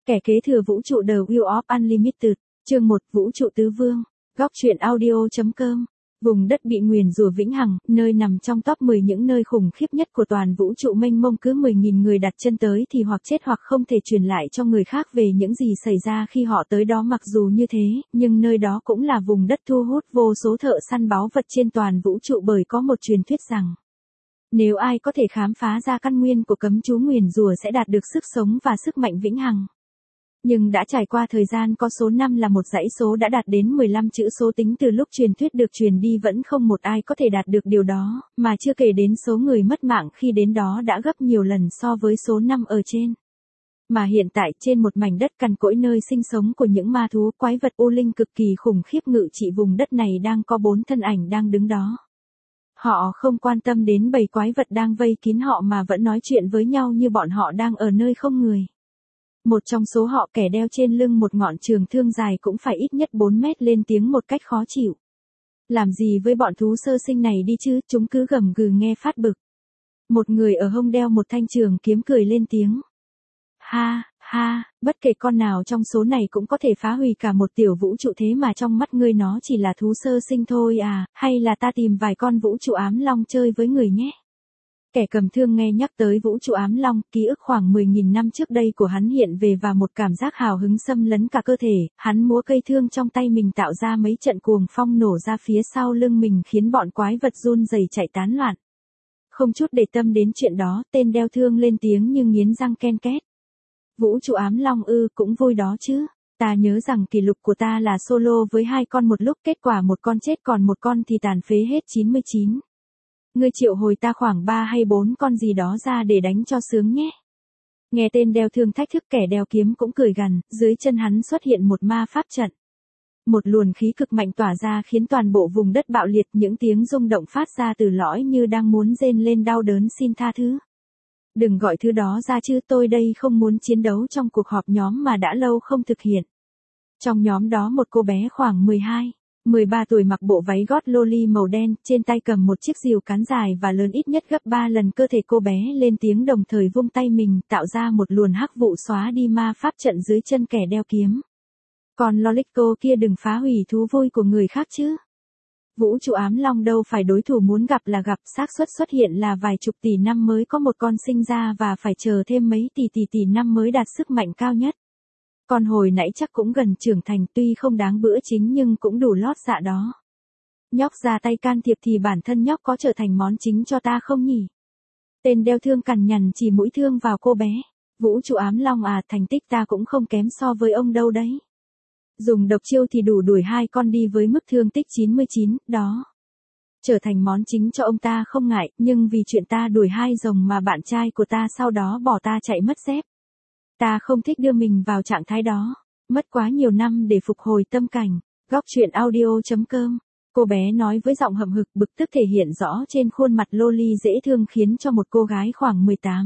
Kẻ kế thừa vũ trụ The Wheel of Unlimited, chương 1 Vũ trụ tứ vương, góc truyện audio.com. Vùng đất bị nguyền rủa vĩnh hằng, nơi nằm trong top 10 những nơi khủng khiếp nhất của toàn vũ trụ mênh mông, cứ 10.000 người đặt chân tới thì hoặc chết hoặc không thể truyền lại cho người khác về những gì xảy ra khi họ tới đó. Mặc dù như thế, nhưng nơi đó cũng là vùng đất thu hút vô số thợ săn báu vật trên toàn vũ trụ, bởi có một truyền thuyết rằng nếu ai có thể khám phá ra căn nguyên của cấm chú nguyền rủa sẽ đạt được sức sống và sức mạnh vĩnh hằng. Nhưng đã trải qua thời gian, có số 5 là một dãy số đã đạt đến 15 chữ số. Tính từ lúc truyền thuyết được truyền đi vẫn không một ai có thể đạt được điều đó, mà chưa kể đến số người mất mạng khi đến đó đã gấp nhiều lần so với số 5 ở trên. Mà hiện tại trên một mảnh đất cằn cỗi, nơi sinh sống của những ma thú quái vật u linh cực kỳ khủng khiếp ngự trị vùng đất này, đang có 4 thân ảnh đang đứng đó. Họ không quan tâm đến bầy quái vật đang vây kín họ, mà vẫn nói chuyện với nhau như bọn họ đang ở nơi không người. Một trong số họ, kẻ đeo trên lưng một ngọn trường thương dài cũng phải ít nhất 4 mét, lên tiếng một cách khó chịu. Làm gì với bọn thú sơ sinh này đi chứ, chúng cứ gầm gừ nghe phát bực. Một người ở hông đeo một thanh trường kiếm cười lên tiếng. Ha, ha, bất kể con nào trong số này cũng có thể phá hủy cả một tiểu vũ trụ, thế mà trong mắt ngươi nó chỉ là thú sơ sinh thôi à, hay là ta tìm vài con vũ trụ ám long chơi với người nhé. Kẻ cầm thương nghe nhắc tới vũ trụ ám long, ký ức khoảng 10.000 năm trước đây của hắn hiện về, và một cảm giác hào hứng xâm lấn cả cơ thể. Hắn múa cây thương trong tay mình, tạo ra mấy trận cuồng phong nổ ra phía sau lưng mình, khiến bọn quái vật run rẩy chạy tán loạn. Không chút để tâm đến chuyện đó, tên đeo thương lên tiếng như nghiến răng ken két. Vũ trụ ám long ư, cũng vui đó chứ. Ta nhớ rằng kỷ lục của ta là solo với 2 con một lúc, kết quả một con chết còn một con thì tàn phế hết 99. Ngươi triệu hồi ta khoảng 3 hay 4 con gì đó ra để đánh cho sướng nhé. Nghe tên đeo thương thách thức, kẻ đeo kiếm cũng cười gằn. Dưới chân hắn xuất hiện một ma pháp trận. Một luồng khí cực mạnh tỏa ra khiến toàn bộ vùng đất bạo liệt, những tiếng rung động phát ra từ lõi như đang muốn rên lên đau đớn. Xin tha thứ. Đừng gọi thứ đó ra chứ, tôi đây không muốn chiến đấu trong cuộc họp nhóm mà đã lâu không thực hiện. Trong nhóm đó một cô bé khoảng 13 tuổi mặc bộ váy gót loli màu đen, trên tay cầm một chiếc rìu cán dài và lớn ít nhất gấp 3 lần cơ thể cô bé, lên tiếng đồng thời vung tay mình, tạo ra một luồng hắc vụ xóa đi ma pháp trận dưới chân kẻ đeo kiếm. Còn Lolico kia, đừng phá hủy thú vui của người khác chứ. Vũ trụ ám long đâu phải đối thủ muốn gặp là gặp, xác suất xuất hiện là vài chục tỷ năm mới có một con sinh ra, và phải chờ thêm mấy tỷ năm mới đạt sức mạnh cao nhất. Còn hồi nãy chắc cũng gần trưởng thành, tuy không đáng bữa chính nhưng cũng đủ lót dạ đó. Nhóc ra tay can thiệp thì bản thân nhóc có trở thành món chính cho ta không nhỉ? Tên đeo thương cằn nhằn chỉ mũi thương vào cô bé. Vũ trụ ám long à, thành tích ta cũng không kém so với ông đâu đấy. Dùng độc chiêu thì đủ đuổi 2 con đi với mức thương tích 99, đó. Trở thành món chính cho ông ta không ngại, nhưng vì chuyện ta đuổi 2 rồng mà bạn trai của ta sau đó bỏ ta chạy mất dép. Ta không thích đưa mình vào trạng thái đó. Mất quá nhiều năm để phục hồi tâm cảnh. Góc truyện audio.com. Cô bé nói với giọng hậm hực, bực tức thể hiện rõ trên khuôn mặt loli dễ thương, khiến cho một cô gái khoảng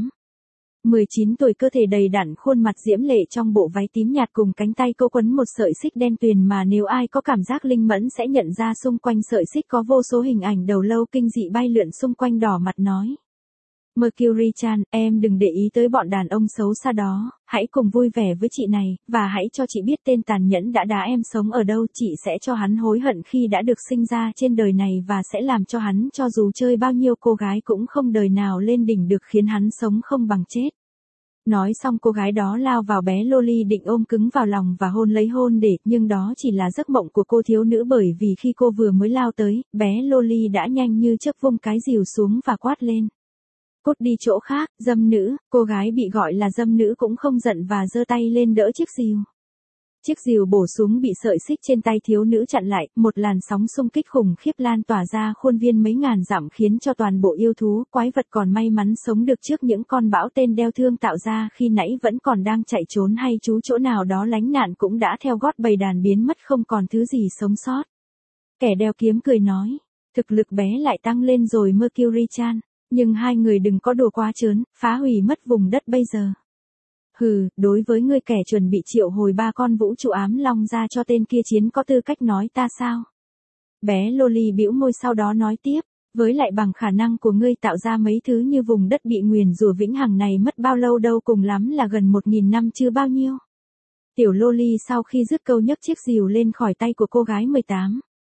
19 tuổi, cơ thể đầy đặn, khuôn mặt diễm lệ trong bộ váy tím nhạt cùng cánh tay cô quấn một sợi xích đen tuyền, mà nếu ai có cảm giác linh mẫn sẽ nhận ra xung quanh sợi xích có vô số hình ảnh đầu lâu kinh dị bay lượn xung quanh. Đỏ mặt nói. Mercury-chan, em đừng để ý tới bọn đàn ông xấu xa đó, hãy cùng vui vẻ với chị này, và hãy cho chị biết tên tàn nhẫn đã đá em sống ở đâu. Chị sẽ cho hắn hối hận khi đã được sinh ra trên đời này, và sẽ làm cho hắn, cho dù chơi bao nhiêu cô gái cũng không đời nào lên đỉnh được, khiến hắn sống không bằng chết. Nói xong cô gái đó lao vào bé loli, định ôm cứng vào lòng và hôn để, nhưng đó chỉ là giấc mộng của cô thiếu nữ, bởi vì khi cô vừa mới lao tới, bé loli đã nhanh như chớp vung cái rìu xuống và quát lên. Cút đi chỗ khác, dâm nữ. Cô gái bị gọi là dâm nữ cũng không giận và giơ tay lên đỡ chiếc rìu. Chiếc rìu bổ xuống bị sợi xích trên tay thiếu nữ chặn lại, một làn sóng xung kích khủng khiếp lan tỏa ra khuôn viên mấy ngàn dặm, khiến cho toàn bộ yêu thú, quái vật còn may mắn sống được trước những con bão tên đeo thương tạo ra khi nãy vẫn còn đang chạy trốn hay trú chỗ nào đó lánh nạn, cũng đã theo gót bầy đàn biến mất, không còn thứ gì sống sót. Kẻ đeo kiếm cười nói. Thực lực bé lại tăng lên rồi Mercury-chan. Nhưng 2 người đừng có đùa quá trớn, phá hủy mất vùng đất bây giờ. Hừ, đối với ngươi kẻ chuẩn bị triệu hồi 3 con vũ trụ ám long ra cho tên kia chiến, có tư cách nói ta sao? Bé loli bĩu môi, sau đó nói tiếp. Với lại bằng khả năng của ngươi tạo ra mấy thứ như vùng đất bị nguyền rủa vĩnh hằng này mất bao lâu đâu, cùng lắm là gần 1.000 năm chứ bao nhiêu. Tiểu Loli sau khi dứt câu nhấc chiếc rìu lên khỏi tay của cô gái 18,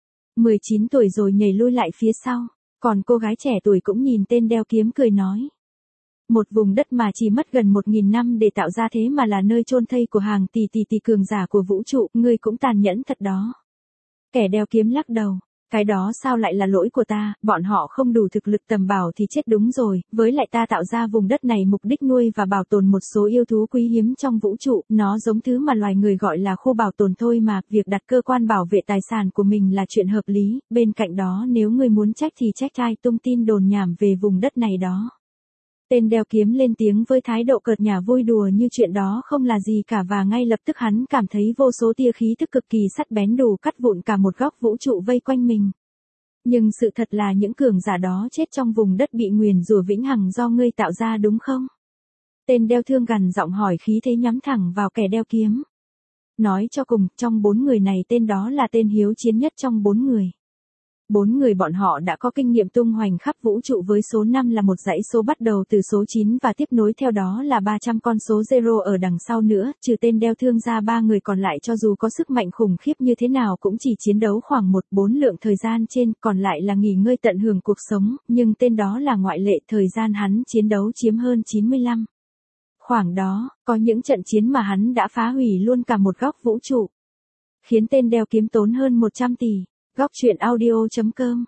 19 tuổi rồi nhảy lui lại phía sau, còn cô gái trẻ tuổi cũng nhìn tên đeo kiếm cười nói. Một vùng đất mà chỉ mất gần 1.000 năm để tạo ra thế mà là nơi chôn thây của hàng tỷ cường giả của vũ trụ, ngươi cũng tàn nhẫn thật đó. Kẻ đeo kiếm lắc đầu, cái đó sao lại là lỗi của ta, bọn họ không đủ thực lực tầm bảo thì chết đúng rồi, với lại ta tạo ra vùng đất này mục đích nuôi và bảo tồn một số yêu thú quý hiếm trong vũ trụ, nó giống thứ mà loài người gọi là khu bảo tồn thôi mà, việc đặt cơ quan bảo vệ tài sản của mình là chuyện hợp lý, bên cạnh đó nếu ngươi muốn trách thì trách ai tung tin đồn nhảm về vùng đất này đó. Tên đeo kiếm lên tiếng với thái độ cợt nhả vui đùa như chuyện đó không là gì cả và ngay lập tức hắn cảm thấy vô số tia khí thức cực kỳ sắc bén đủ cắt vụn cả một góc vũ trụ vây quanh mình. Nhưng sự thật là những cường giả đó chết trong vùng đất bị nguyền rủa vĩnh hằng do ngươi tạo ra đúng không? Tên đeo thương gằn giọng hỏi khí thế nhắm thẳng vào kẻ đeo kiếm. Nói cho cùng, trong 4 người này tên đó là tên hiếu chiến nhất trong 4 người. 4 người bọn họ đã có kinh nghiệm tung hoành khắp vũ trụ với số 5 là một dãy số bắt đầu từ số 9 và tiếp nối theo đó là 300 con số zero ở đằng sau nữa, trừ tên đeo thương ra 3 người còn lại cho dù có sức mạnh khủng khiếp như thế nào cũng chỉ chiến đấu khoảng 1/4 lượng thời gian trên, còn lại là nghỉ ngơi tận hưởng cuộc sống, nhưng tên đó là ngoại lệ, thời gian hắn chiến đấu chiếm hơn 95. Khoảng đó, có những trận chiến mà hắn đã phá hủy luôn cả một góc vũ trụ, khiến tên đeo kiếm tốn hơn 100 tỷ. Góc truyện audio.com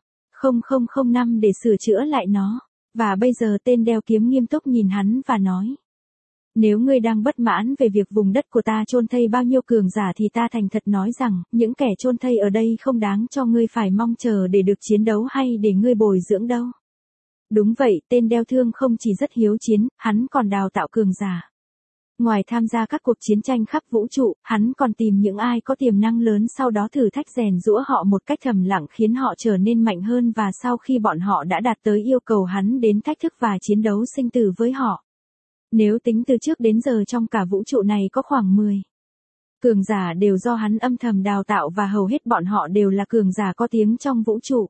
0005 để sửa chữa lại nó. Và bây giờ tên đeo kiếm nghiêm túc nhìn hắn và nói. Nếu ngươi đang bất mãn về việc vùng đất của ta chôn thây bao nhiêu cường giả thì ta thành thật nói rằng, những kẻ chôn thây ở đây không đáng cho ngươi phải mong chờ để được chiến đấu hay để ngươi bồi dưỡng đâu. Đúng vậy, tên đeo thương không chỉ rất hiếu chiến, hắn còn đào tạo cường giả. Ngoài tham gia các cuộc chiến tranh khắp vũ trụ, hắn còn tìm những ai có tiềm năng lớn sau đó thử thách rèn giũa họ một cách thầm lặng khiến họ trở nên mạnh hơn và sau khi bọn họ đã đạt tới yêu cầu hắn đến thách thức và chiến đấu sinh tử với họ. Nếu tính từ trước đến giờ trong cả vũ trụ này có khoảng 10 cường giả đều do hắn âm thầm đào tạo và hầu hết bọn họ đều là cường giả có tiếng trong vũ trụ.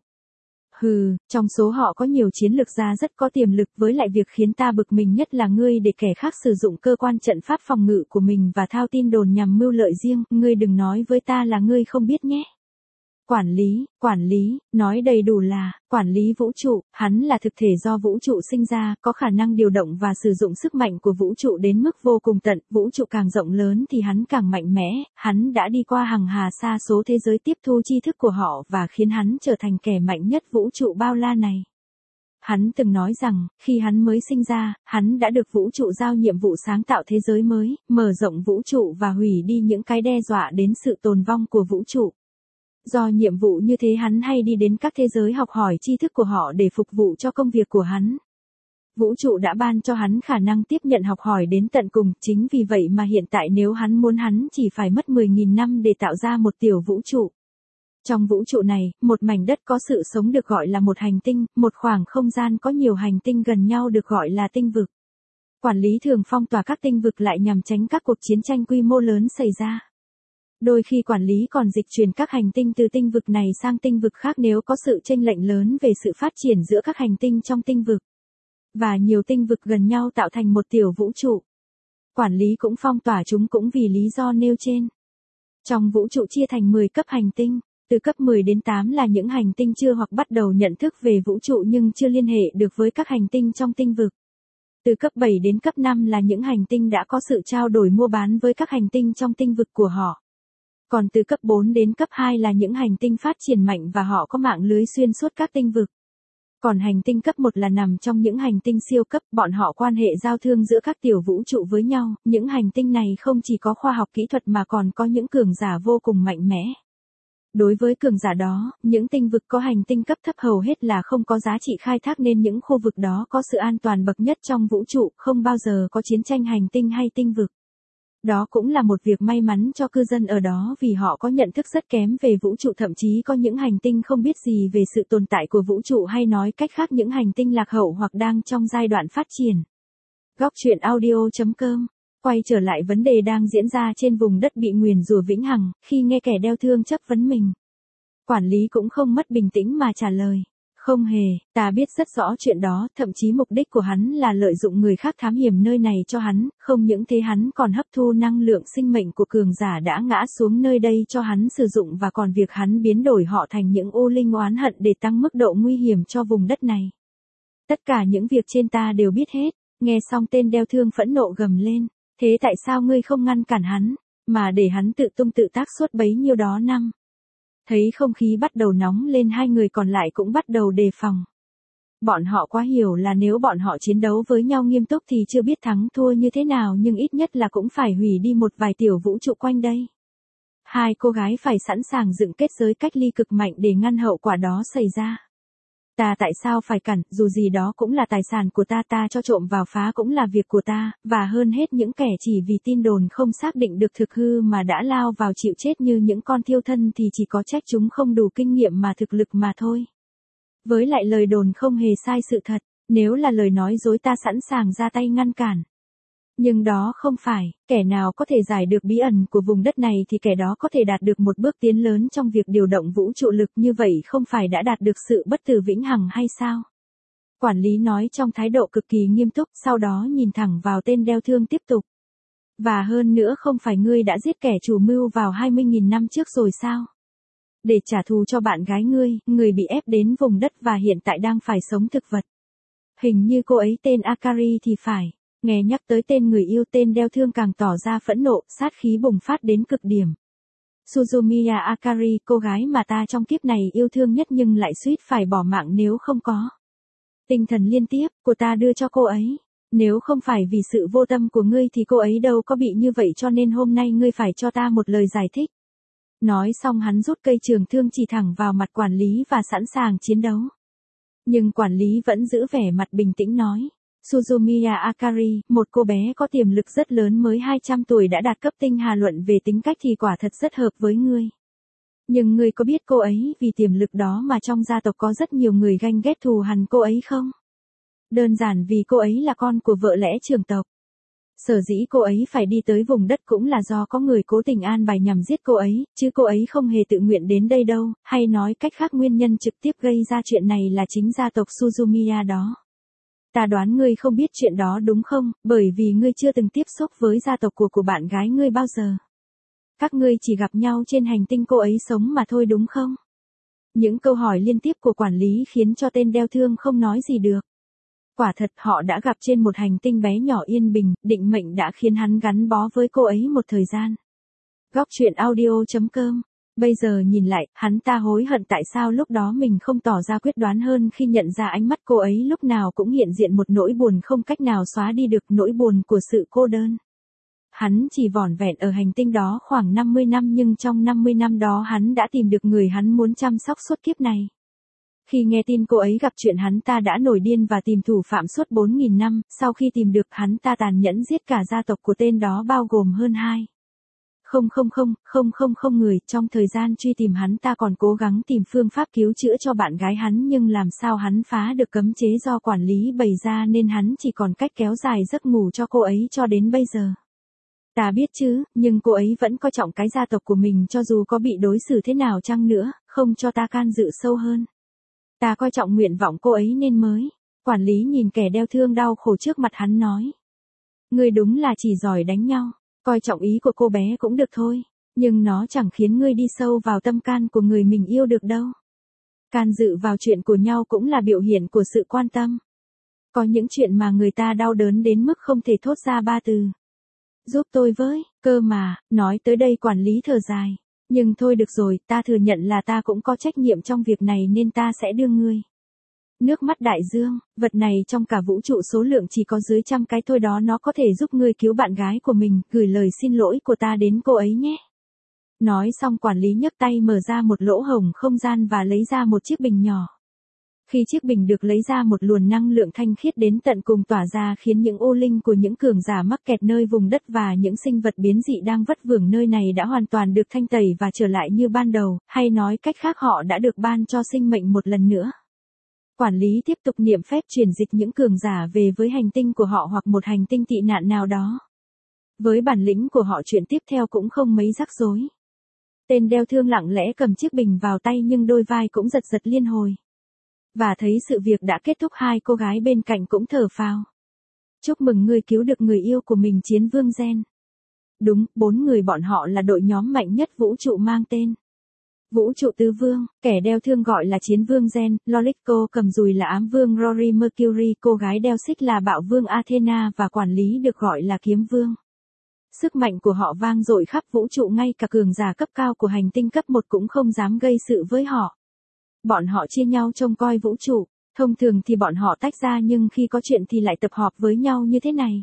Trong số họ có nhiều chiến lược gia rất có tiềm lực với lại việc khiến ta bực mình nhất là ngươi để kẻ khác sử dụng cơ quan trận pháp phòng ngự của mình và thao tin đồn nhằm mưu lợi riêng, ngươi đừng nói với ta là ngươi không biết nhé. Quản lý, nói đầy đủ là, quản lý vũ trụ, hắn là thực thể do vũ trụ sinh ra, có khả năng điều động và sử dụng sức mạnh của vũ trụ đến mức vô cùng tận, vũ trụ càng rộng lớn thì hắn càng mạnh mẽ, hắn đã đi qua hằng hà sa số thế giới tiếp thu tri thức của họ và khiến hắn trở thành kẻ mạnh nhất vũ trụ bao la này. Hắn từng nói rằng, khi hắn mới sinh ra, hắn đã được vũ trụ giao nhiệm vụ sáng tạo thế giới mới, mở rộng vũ trụ và hủy đi những cái đe dọa đến sự tồn vong của vũ trụ. Do nhiệm vụ như thế hắn hay đi đến các thế giới học hỏi tri thức của họ để phục vụ cho công việc của hắn. Vũ trụ đã ban cho hắn khả năng tiếp nhận học hỏi đến tận cùng, chính vì vậy mà hiện tại nếu hắn muốn hắn chỉ phải mất 10.000 năm để tạo ra một tiểu vũ trụ. Trong vũ trụ này, một mảnh đất có sự sống được gọi là một hành tinh, một khoảng không gian có nhiều hành tinh gần nhau được gọi là tinh vực. Quản lý thường phong tỏa các tinh vực lại nhằm tránh các cuộc chiến tranh quy mô lớn xảy ra. Đôi khi quản lý còn dịch chuyển các hành tinh từ tinh vực này sang tinh vực khác nếu có sự chênh lệch lớn về sự phát triển giữa các hành tinh trong tinh vực. Và nhiều tinh vực gần nhau tạo thành một tiểu vũ trụ. Quản lý cũng phong tỏa chúng cũng vì lý do nêu trên. Trong vũ trụ chia thành 10 cấp hành tinh, từ cấp 10 đến 8 là những hành tinh chưa hoặc bắt đầu nhận thức về vũ trụ nhưng chưa liên hệ được với các hành tinh trong tinh vực. Từ cấp 7 đến cấp 5 là những hành tinh đã có sự trao đổi mua bán với các hành tinh trong tinh vực của họ. Còn từ cấp 4 đến cấp 2 là những hành tinh phát triển mạnh và họ có mạng lưới xuyên suốt các tinh vực. Còn hành tinh cấp 1 là nằm trong những hành tinh siêu cấp, bọn họ quan hệ giao thương giữa các tiểu vũ trụ với nhau, những hành tinh này không chỉ có khoa học kỹ thuật mà còn có những cường giả vô cùng mạnh mẽ. Đối với cường giả đó, những tinh vực có hành tinh cấp thấp hầu hết là không có giá trị khai thác nên những khu vực đó có sự an toàn bậc nhất trong vũ trụ, không bao giờ có chiến tranh hành tinh hay tinh vực. Đó cũng là một việc may mắn cho cư dân ở đó vì họ có nhận thức rất kém về vũ trụ, thậm chí có những hành tinh không biết gì về sự tồn tại của vũ trụ hay nói cách khác những hành tinh lạc hậu hoặc đang trong giai đoạn phát triển. Góc truyện audio.com quay trở lại vấn đề đang diễn ra trên vùng đất bị nguyền rủa vĩnh hằng, khi nghe kẻ đeo thương chất vấn mình. Quản lý cũng không mất bình tĩnh mà trả lời. Không hề, ta biết rất rõ chuyện đó, thậm chí mục đích của hắn là lợi dụng người khác thám hiểm nơi này cho hắn, không những thế hắn còn hấp thu năng lượng sinh mệnh của cường giả đã ngã xuống nơi đây cho hắn sử dụng và còn việc hắn biến đổi họ thành những ô linh oán hận để tăng mức độ nguy hiểm cho vùng đất này. Tất cả những việc trên ta đều biết hết, nghe xong tên đeo thương phẫn nộ gầm lên, thế tại sao ngươi không ngăn cản hắn, mà để hắn tự tung tự tác suốt bấy nhiêu đó năm? Thấy không khí bắt đầu nóng lên hai người còn lại cũng bắt đầu đề phòng. Bọn họ quá hiểu là nếu bọn họ chiến đấu với nhau nghiêm túc thì chưa biết thắng thua như thế nào nhưng ít nhất là cũng phải hủy đi một vài tiểu vũ trụ quanh đây. Hai cô gái phải sẵn sàng dựng kết giới cách ly cực mạnh để ngăn hậu quả đó xảy ra. Ta tại sao phải cản, dù gì đó cũng là tài sản của ta, ta cho trộm vào phá cũng là việc của ta, và hơn hết những kẻ chỉ vì tin đồn không xác định được thực hư mà đã lao vào chịu chết như những con thiêu thân thì chỉ có trách chúng không đủ kinh nghiệm mà thực lực mà thôi. Với lại lời đồn không hề sai sự thật, nếu là lời nói dối ta sẵn sàng ra tay ngăn cản. Nhưng đó không phải, kẻ nào có thể giải được bí ẩn của vùng đất này thì kẻ đó có thể đạt được một bước tiến lớn trong việc điều động vũ trụ lực, như vậy không phải đã đạt được sự bất tử vĩnh hằng hay sao? Quản lý nói trong thái độ cực kỳ nghiêm túc, sau đó nhìn thẳng vào tên đeo thương tiếp tục. Và hơn nữa không phải ngươi đã giết kẻ chủ mưu vào 20.000 năm trước rồi sao? Để trả thù cho bạn gái ngươi bị ép đến vùng đất và hiện tại đang phải sống thực vật. Hình như cô ấy tên Akari thì phải. Nghe nhắc tới tên người yêu, tên đeo thương càng tỏ ra phẫn nộ, sát khí bùng phát đến cực điểm. Suzumiya Akari, cô gái mà ta trong kiếp này yêu thương nhất nhưng lại suýt phải bỏ mạng nếu không có tinh thần liên tiếp của ta đưa cho cô ấy. Nếu không phải vì sự vô tâm của ngươi thì cô ấy đâu có bị như vậy, cho nên hôm nay ngươi phải cho ta một lời giải thích. Nói xong hắn rút cây trường thương chỉ thẳng vào mặt quản lý và sẵn sàng chiến đấu. Nhưng quản lý vẫn giữ vẻ mặt bình tĩnh nói. Suzumiya Akari, một cô bé có tiềm lực rất lớn mới 200 tuổi đã đạt cấp tinh hà, luận về tính cách thì quả thật rất hợp với ngươi. Nhưng ngươi có biết cô ấy vì tiềm lực đó mà trong gia tộc có rất nhiều người ganh ghét thù hằn cô ấy không? Đơn giản vì cô ấy là con của vợ lẽ trưởng tộc. Sở dĩ cô ấy phải đi tới vùng đất cũng là do có người cố tình an bài nhằm giết cô ấy, chứ cô ấy không hề tự nguyện đến đây đâu, hay nói cách khác nguyên nhân trực tiếp gây ra chuyện này là chính gia tộc Suzumiya đó. Ta đoán ngươi không biết chuyện đó đúng không, bởi vì ngươi chưa từng tiếp xúc với gia tộc của bạn gái ngươi bao giờ. Các ngươi chỉ gặp nhau trên hành tinh cô ấy sống mà thôi đúng không? Những câu hỏi liên tiếp của quản lý khiến cho tên đeo thương không nói gì được. Quả thật họ đã gặp trên một hành tinh bé nhỏ yên bình, định mệnh đã khiến hắn gắn bó với cô ấy một thời gian. Góc truyện audio.com. Bây giờ nhìn lại, hắn ta hối hận tại sao lúc đó mình không tỏ ra quyết đoán hơn khi nhận ra ánh mắt cô ấy lúc nào cũng hiện diện một nỗi buồn không cách nào xóa đi được, nỗi buồn của sự cô đơn. Hắn chỉ vỏn vẹn ở hành tinh đó khoảng 50 năm nhưng trong 50 năm đó hắn đã tìm được người hắn muốn chăm sóc suốt kiếp này. Khi nghe tin cô ấy gặp chuyện hắn ta đã nổi điên và tìm thủ phạm suốt 4.000 năm, sau khi tìm được hắn ta tàn nhẫn giết cả gia tộc của tên đó bao gồm hơn 2,000 người. Trong thời gian truy tìm hắn ta còn cố gắng tìm phương pháp cứu chữa cho bạn gái hắn, nhưng làm sao hắn phá được cấm chế do quản lý bày ra nên hắn chỉ còn cách kéo dài giấc ngủ cho cô ấy cho đến bây giờ. Ta biết chứ, nhưng cô ấy vẫn coi trọng cái gia tộc của mình cho dù có bị đối xử thế nào chăng nữa, không cho ta can dự sâu hơn. Ta coi trọng nguyện vọng cô ấy nên mới. Quản lý nhìn kẻ đeo thương đau khổ trước mặt hắn nói. Ngươi đúng là chỉ giỏi đánh nhau, coi trọng ý của cô bé cũng được thôi, nhưng nó chẳng khiến ngươi đi sâu vào tâm can của người mình yêu được đâu. Can dự vào chuyện của nhau cũng là biểu hiện của sự quan tâm. Có những chuyện mà người ta đau đớn đến mức không thể thốt ra ba từ. Giúp tôi với, cơ mà, nói tới đây quản lý thở dài. Nhưng thôi được rồi, ta thừa nhận là ta cũng có trách nhiệm trong việc này nên ta sẽ đưa ngươi. Nước mắt đại dương, vật này trong cả vũ trụ số lượng chỉ có dưới 100 cái thôi đó, nó có thể giúp ngươi cứu bạn gái của mình, gửi lời xin lỗi của ta đến cô ấy nhé. Nói xong quản lý nhấc tay mở ra một lỗ hổng không gian và lấy ra một chiếc bình nhỏ. Khi chiếc bình được lấy ra, một luồng năng lượng thanh khiết đến tận cùng tỏa ra khiến những ô linh của những cường giả mắc kẹt nơi vùng đất và những sinh vật biến dị đang vất vưởng nơi này đã hoàn toàn được thanh tẩy và trở lại như ban đầu, hay nói cách khác họ đã được ban cho sinh mệnh một lần nữa. Quản lý tiếp tục niệm phép chuyển dịch những cường giả về với hành tinh của họ hoặc một hành tinh tị nạn nào đó. Với bản lĩnh của họ, chuyện tiếp theo cũng không mấy rắc rối. Tên đeo thương lặng lẽ cầm chiếc bình vào tay nhưng đôi vai cũng giật giật liên hồi. Và thấy sự việc đã kết thúc, hai cô gái bên cạnh cũng thở phào. Chúc mừng ngươi cứu được người yêu của mình, Chiến Vương Gen. Đúng, 4 người bọn họ là đội nhóm mạnh nhất vũ trụ mang tên Vũ trụ Tứ Vương, kẻ đeo thương gọi là Chiến Vương Gen, Lolico cầm dùi là Ám Vương Rory Mercury, cô gái đeo xích là Bạo Vương Athena và quản lý được gọi là Kiếm Vương. Sức mạnh của họ vang dội khắp vũ trụ, ngay cả cường giả cấp cao của hành tinh cấp 1 cũng không dám gây sự với họ. Bọn họ chia nhau trông coi vũ trụ, thông thường thì bọn họ tách ra nhưng khi có chuyện thì lại tập họp với nhau như thế này.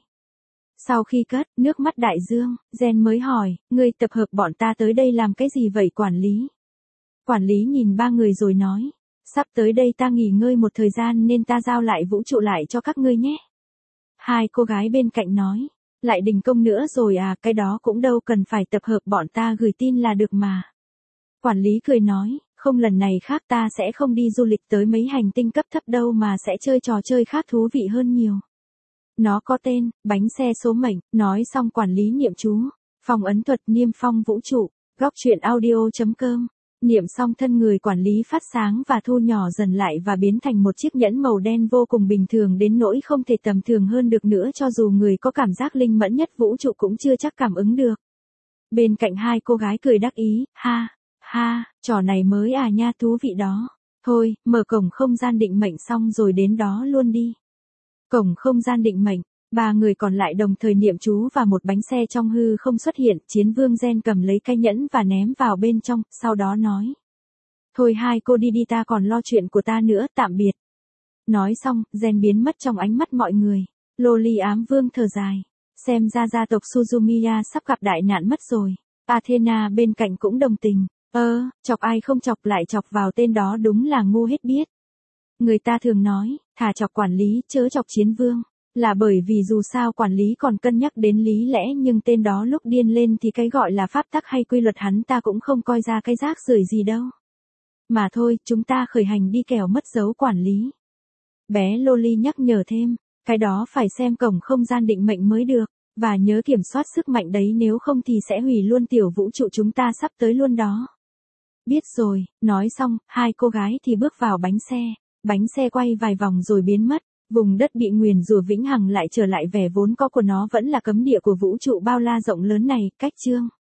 Sau khi cất nước mắt đại dương, Gen mới hỏi, ngươi tập hợp bọn ta tới đây làm cái gì vậy quản lý? Quản lý nhìn ba người rồi nói, sắp tới đây ta nghỉ ngơi một thời gian nên ta giao lại vũ trụ lại cho các ngươi nhé. Hai cô gái bên cạnh nói, lại đình công nữa rồi à, cái đó cũng đâu cần phải tập hợp bọn ta, gửi tin là được mà. Quản lý cười nói, không, lần này khác, ta sẽ không đi du lịch tới mấy hành tinh cấp thấp đâu mà sẽ chơi trò chơi khác thú vị hơn nhiều. Nó có tên, bánh xe số mệnh. Nói xong quản lý niệm chú, phong ấn thuật niêm phong vũ trụ, góc truyện audio.com. Niệm xong thân người quản lý phát sáng và thu nhỏ dần lại và biến thành một chiếc nhẫn màu đen vô cùng bình thường đến nỗi không thể tầm thường hơn được nữa, cho dù người có cảm giác linh mẫn nhất vũ trụ cũng chưa chắc cảm ứng được. Bên cạnh hai cô gái cười đắc ý, ha, ha, trò này mới à nha, thú vị đó. Thôi, mở cổng không gian định mệnh xong rồi đến đó luôn đi. Cổng không gian định mệnh, ba người còn lại đồng thời niệm chú và một bánh xe trong hư không xuất hiện, Chiến Vương Gen cầm lấy cái nhẫn và ném vào bên trong, sau đó nói. Thôi hai cô đi đi, ta còn lo chuyện của ta nữa, tạm biệt. Nói xong, Gen biến mất trong ánh mắt mọi người. Loli Ám Vương thở dài. Xem ra gia tộc Suzumiya sắp gặp đại nạn mất rồi. Athena bên cạnh cũng đồng tình. Chọc ai không chọc lại chọc vào tên đó, đúng là ngu hết biết. Người ta thường nói, thà chọc quản lý chớ chọc chiến vương. Là bởi vì dù sao quản lý còn cân nhắc đến lý lẽ, nhưng tên đó lúc điên lên thì cái gọi là pháp tắc hay quy luật hắn ta cũng không coi ra cái rác rưởi gì đâu. Mà thôi, chúng ta khởi hành đi kẻo mất dấu quản lý. Bé Loli nhắc nhở thêm, cái đó phải xem cổng không gian định mệnh mới được, và nhớ kiểm soát sức mạnh đấy, nếu không thì sẽ hủy luôn tiểu vũ trụ chúng ta sắp tới luôn đó. Biết rồi, nói xong, hai cô gái thì bước vào bánh xe quay vài vòng rồi biến mất, vùng đất bị nguyền rủa vĩnh hằng lại trở lại vẻ vốn có của nó, vẫn là cấm địa của vũ trụ bao la rộng lớn này. Cách chương